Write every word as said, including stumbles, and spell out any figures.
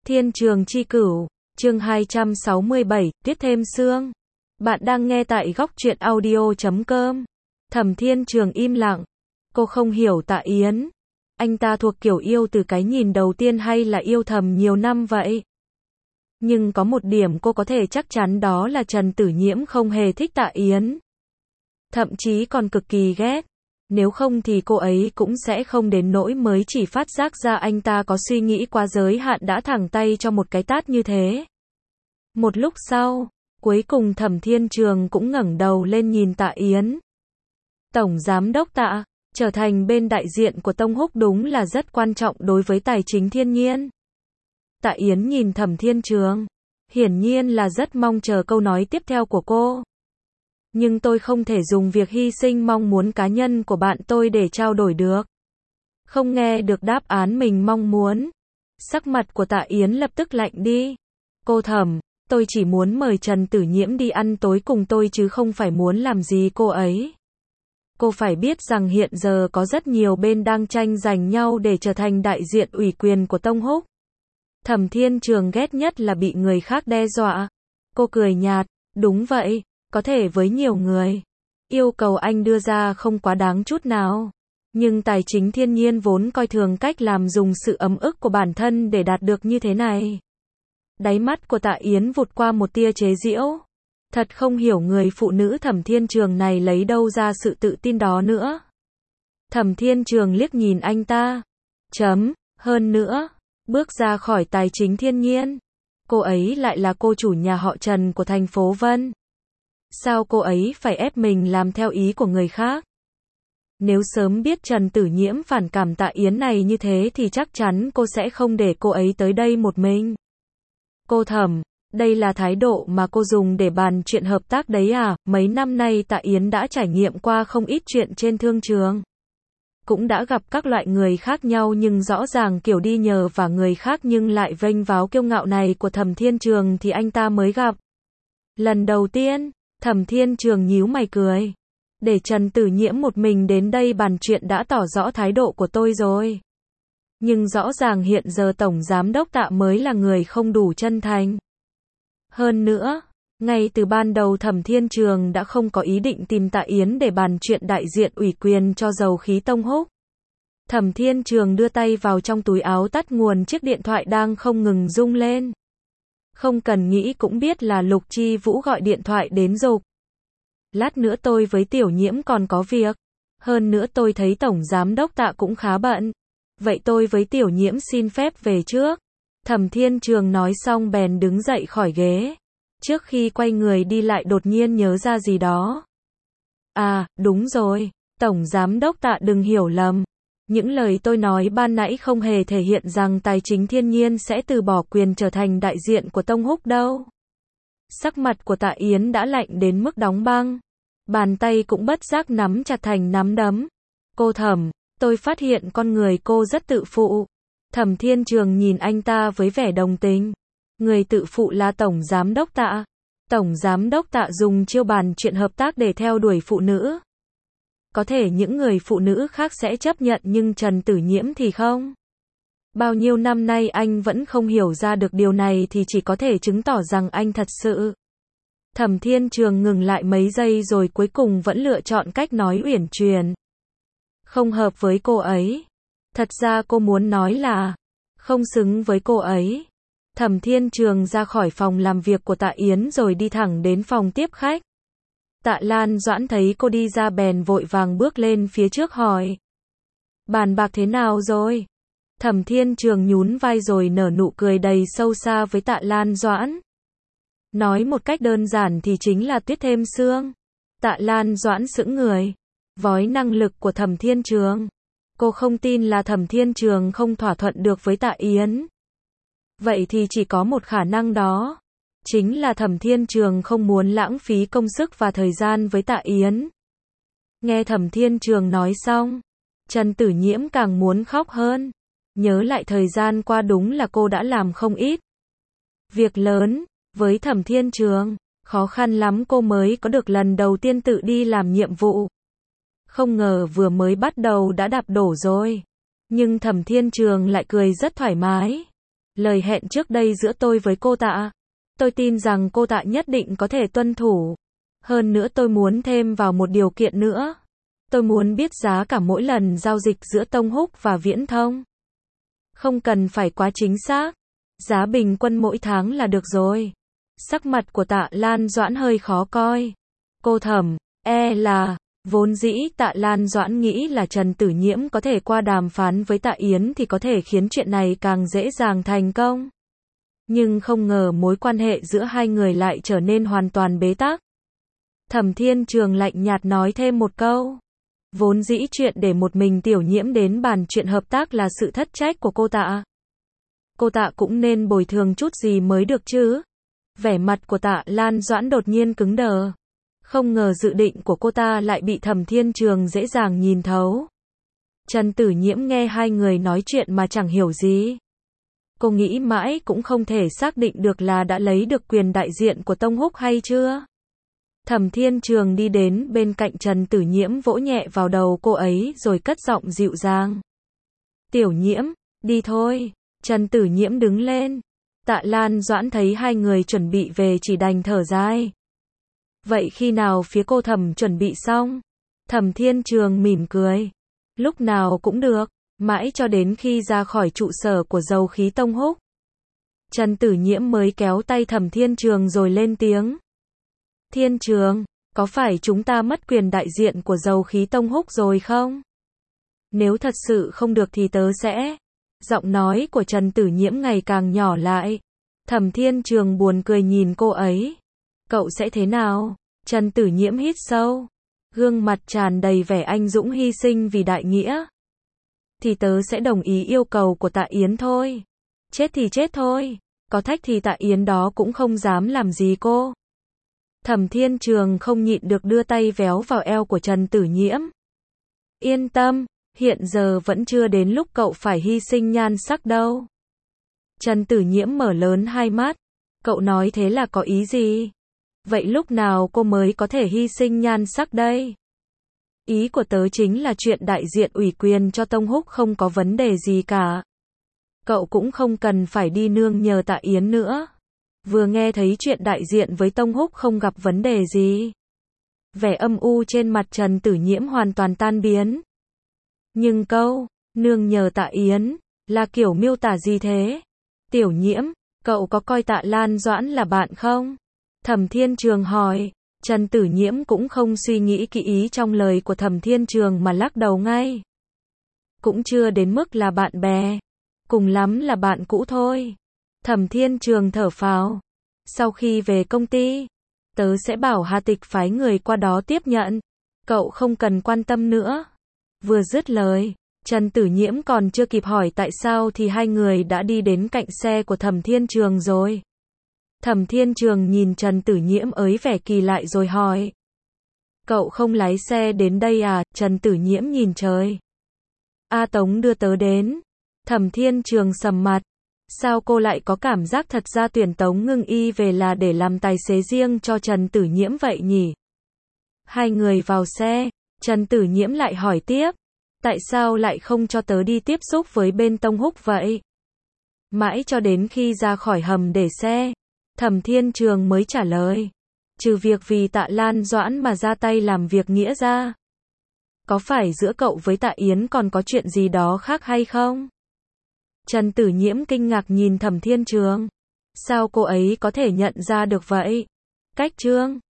Thiên Trường Chi Cửu, chương hai trăm sáu mươi bảy, Tuyết Thêm Sương. Bạn đang nghe tại góc truyện audio chấm com. Thẩm Thiên Trường im lặng. Cô không hiểu Tạ Yến. Anh ta thuộc kiểu yêu từ cái nhìn đầu tiên hay là yêu thầm nhiều năm vậy? Nhưng có một điểm cô có thể chắc chắn, đó là Trần Tử Nhiễm không hề thích Tạ Yến. Thậm chí còn cực kỳ ghét. Nếu không thì cô ấy cũng sẽ không đến nỗi mới chỉ phát giác ra anh ta có suy nghĩ quá giới hạn đã thẳng tay cho một cái tát như thế. Một lúc sau, cuối cùng Thẩm Thiên Trường cũng ngẩng đầu lên nhìn Tạ Yến. Tổng Giám đốc Tạ, trở thành bên đại diện của Tông Húc đúng là rất quan trọng đối với tài chính Thiên Nhiên. Tạ Yến nhìn Thẩm Thiên Trường, hiển nhiên là rất mong chờ câu nói tiếp theo của cô. Nhưng tôi không thể dùng việc hy sinh mong muốn cá nhân của bạn tôi để trao đổi được. Không nghe được đáp án mình mong muốn. Sắc mặt của Tạ Yến lập tức lạnh đi. Cô Thẩm, tôi chỉ muốn mời Trần Tử Nhiễm đi ăn tối cùng tôi chứ không phải muốn làm gì cô ấy. Cô phải biết rằng hiện giờ có rất nhiều bên đang tranh giành nhau để trở thành đại diện ủy quyền của Tông Húc. Thẩm Thiên Trường ghét nhất là bị người khác đe dọa. Cô cười nhạt, đúng vậy. Có thể với nhiều người, yêu cầu anh đưa ra không quá đáng chút nào. Nhưng tài chính Thiên Nhiên vốn coi thường cách làm dùng sự ấm ức của bản thân để đạt được như thế này. Đáy mắt của Tạ Yến vụt qua một tia chế giễu. Thật không hiểu người phụ nữ Thẩm Thiên Trường này lấy đâu ra sự tự tin đó nữa. Thẩm Thiên Trường liếc nhìn anh ta. Chấm, hơn nữa, bước ra khỏi tài chính Thiên Nhiên. Cô ấy lại là cô chủ nhà họ Trần của thành phố Vân. Sao cô ấy phải ép mình làm theo ý của người khác? Nếu sớm biết Trần Tử Nhiễm phản cảm Tạ Yến này như thế thì chắc chắn cô sẽ không để cô ấy tới đây một mình. Cô Thẩm, đây là thái độ mà cô dùng để bàn chuyện hợp tác đấy à? Mấy năm nay Tạ Yến đã trải nghiệm qua không ít chuyện trên thương trường. Cũng đã gặp các loại người khác nhau, nhưng rõ ràng kiểu đi nhờ và người khác nhưng lại vênh váo kiêu ngạo này của Thẩm Thiên Trường thì anh ta mới gặp. Lần đầu tiên, Thẩm Thiên Trường nhíu mày cười. Để Trần Tử Nhiễm một mình đến đây bàn chuyện đã tỏ rõ thái độ của tôi rồi. Nhưng rõ ràng hiện giờ Tổng Giám đốc Tạ mới là người không đủ chân thành. Hơn nữa, ngay từ ban đầu Thẩm Thiên Trường đã không có ý định tìm Tạ Yến để bàn chuyện đại diện ủy quyền cho dầu khí Tông Húc. Thẩm Thiên Trường đưa tay vào trong túi áo tắt nguồn chiếc điện thoại đang không ngừng rung lên. Không cần nghĩ cũng biết là Lục Chi Vũ gọi điện thoại đến dục. Lát nữa tôi với Tiểu Nhiễm còn có việc. Hơn nữa tôi thấy Tổng Giám đốc Tạ cũng khá bận. Vậy tôi với Tiểu Nhiễm xin phép về trước. Thẩm Thiên Trường nói xong bèn đứng dậy khỏi ghế. Trước khi quay người đi lại đột nhiên nhớ ra gì đó. À, đúng rồi. Tổng Giám đốc Tạ đừng hiểu lầm. Những lời tôi nói ban nãy không hề thể hiện rằng tài chính Thiên Nhiên sẽ từ bỏ quyền trở thành đại diện của Tông Húc đâu. Sắc mặt của Tạ Yến đã lạnh đến mức đóng băng. Bàn tay cũng bất giác nắm chặt thành nắm đấm. Cô Thẩm, tôi phát hiện con người cô rất tự phụ. Thẩm Thiên Trường nhìn anh ta với vẻ đồng tình. Người tự phụ là Tổng Giám đốc Tạ. Tổng Giám đốc Tạ dùng chiêu bàn chuyện hợp tác để theo đuổi phụ nữ. Có thể những người phụ nữ khác sẽ chấp nhận nhưng Trần Tử Nhiễm thì không. Bao nhiêu năm nay anh vẫn không hiểu ra được điều này thì chỉ có thể chứng tỏ rằng anh thật sự. Thẩm Thiên Trường ngừng lại mấy giây rồi cuối cùng vẫn lựa chọn cách nói uyển chuyển. Không hợp với cô ấy. Thật ra cô muốn nói là không xứng với cô ấy. Thẩm Thiên Trường ra khỏi phòng làm việc của Tạ Yến rồi đi thẳng đến phòng tiếp khách. Tạ Lan Doãn thấy cô đi ra bèn vội vàng bước lên phía trước hỏi. Bàn bạc thế nào rồi? Thẩm Thiên Trường nhún vai rồi nở nụ cười đầy sâu xa với Tạ Lan Doãn. Nói một cách đơn giản thì chính là Tuyết Thêm Sương. Tạ Lan Doãn sững người. Vói năng lực của Thẩm Thiên Trường. Cô không tin là Thẩm Thiên Trường không thỏa thuận được với Tạ Yến. Vậy thì chỉ có một khả năng đó. Chính là Thẩm Thiên Trường không muốn lãng phí công sức và thời gian với Tạ Yến. Nghe Thẩm Thiên Trường nói xong, Trần Tử Nhiễm càng muốn khóc hơn. Nhớ lại thời gian qua đúng là cô đã làm không ít việc lớn với Thẩm Thiên Trường. Khó khăn lắm cô mới có được lần đầu tiên tự đi làm nhiệm vụ. Không ngờ vừa mới bắt đầu đã đạp đổ rồi. Nhưng Thẩm Thiên Trường lại cười rất thoải mái. Lời hẹn trước đây giữa tôi với cô Tạ, tôi tin rằng cô Tạ nhất định có thể tuân thủ. Hơn nữa tôi muốn thêm vào một điều kiện nữa. Tôi muốn biết giá cả mỗi lần giao dịch giữa Tông Húc và Viễn Thông. Không cần phải quá chính xác. Giá bình quân mỗi tháng là được rồi. Sắc mặt của Tạ Lan Doãn hơi khó coi. Cô thầm, e là, vốn dĩ Tạ Lan Doãn nghĩ là Trần Tử Nhiễm có thể qua đàm phán với Tạ Yến thì có thể khiến chuyện này càng dễ dàng thành công. Nhưng không ngờ mối quan hệ giữa hai người lại trở nên hoàn toàn bế tắc. Thẩm Thiên Trường lạnh nhạt nói thêm một câu. Vốn dĩ chuyện để một mình Tiểu Nhiễm đến bàn chuyện hợp tác là sự thất trách của cô Tạ. Cô Tạ cũng nên bồi thường chút gì mới được chứ. Vẻ mặt của Tạ Lan Doãn đột nhiên cứng đờ. Không ngờ dự định của cô ta lại bị Thẩm Thiên Trường dễ dàng nhìn thấu. Trần Tử Nhiễm nghe hai người nói chuyện mà chẳng hiểu gì. Cô nghĩ mãi cũng không thể xác định được là đã lấy được quyền đại diện của Tông Húc hay chưa. Thẩm Thiên Trường đi đến bên cạnh Trần Tử Nhiễm vỗ nhẹ vào đầu cô ấy rồi cất giọng dịu dàng. Tiểu Nhiễm, đi thôi. Trần Tử Nhiễm đứng lên. Tạ Lan Doãn thấy hai người chuẩn bị về chỉ đành thở dài. Vậy khi nào phía cô Thẩm chuẩn bị xong? Thẩm Thiên Trường mỉm cười. Lúc nào cũng được, mãi cho đến khi ra khỏi trụ sở của Dầu Khí Tông Húc. Trần Tử Nhiễm mới kéo tay Thẩm Thiên Trường rồi lên tiếng. Thiên Trường, có phải chúng ta mất quyền đại diện của Dầu Khí Tông Húc rồi không? Nếu thật sự không được thì tớ sẽ... Giọng nói của Trần Tử Nhiễm ngày càng nhỏ lại. Thẩm Thiên Trường buồn cười nhìn cô ấy. Cậu sẽ thế nào? Trần Tử Nhiễm hít sâu. Gương mặt tràn đầy vẻ anh dũng hy sinh vì đại nghĩa. Thì tớ sẽ đồng ý yêu cầu của Tạ Yến thôi. Chết thì chết thôi. Có thách thì Tạ Yến đó cũng không dám làm gì cô. Thẩm Thiên Trường không nhịn được đưa tay véo vào eo của Trần Tử Nhiễm. Yên tâm, hiện giờ vẫn chưa đến lúc cậu phải hy sinh nhan sắc đâu. Trần Tử Nhiễm mở lớn hai mắt. Cậu nói thế là có ý gì? Vậy lúc nào cô mới có thể hy sinh nhan sắc đây? Ý của tớ chính là chuyện đại diện ủy quyền cho Tông Húc không có vấn đề gì cả. Cậu cũng không cần phải đi nương nhờ Tạ Yến nữa. Vừa nghe thấy chuyện đại diện với Tông Húc không gặp vấn đề gì. Vẻ âm u trên mặt Trần Tử Nhiễm hoàn toàn tan biến. Nhưng câu, nương nhờ Tạ Yến, là kiểu miêu tả gì thế? Tiểu Nhiễm, cậu có coi Tạ Lan Doãn là bạn không? Thẩm Thiên Trường hỏi. Trần Tử Nhiễm cũng không suy nghĩ kỹ ý trong lời của Thẩm Thiên Trường mà lắc đầu ngay. Cũng chưa đến mức là bạn bè. Cùng lắm là bạn cũ thôi. Thẩm Thiên Trường thở phào. Sau khi về công ty, tớ sẽ bảo Hà Tịch phái người qua đó tiếp nhận. Cậu không cần quan tâm nữa. Vừa dứt lời, Trần Tử Nhiễm còn chưa kịp hỏi tại sao thì hai người đã đi đến cạnh xe của Thẩm Thiên Trường rồi. Thẩm Thiên Trường nhìn Trần Tử Nhiễm ấy vẻ kỳ lạ rồi hỏi. Cậu không lái xe đến đây à? Trần Tử Nhiễm nhìn trời. A Tống đưa tớ đến. Thẩm Thiên Trường sầm mặt. Sao cô lại có cảm giác thật ra tuyển Tống Ngưng Y về là để làm tài xế riêng cho Trần Tử Nhiễm vậy nhỉ? Hai người vào xe, Trần Tử Nhiễm lại hỏi tiếp. Tại sao lại không cho tớ đi tiếp xúc với bên Tông Húc vậy? Mãi cho đến khi ra khỏi hầm để xe, Thẩm Thiên Trường mới trả lời. Trừ việc vì Tạ Lan Doãn mà ra tay làm việc nghĩa ra. Có phải giữa cậu với Tạ Yến còn có chuyện gì đó khác hay không? Trần Tử Nhiễm kinh ngạc nhìn Thẩm Thiên Trường. Sao cô ấy có thể nhận ra được vậy? Cách Trương,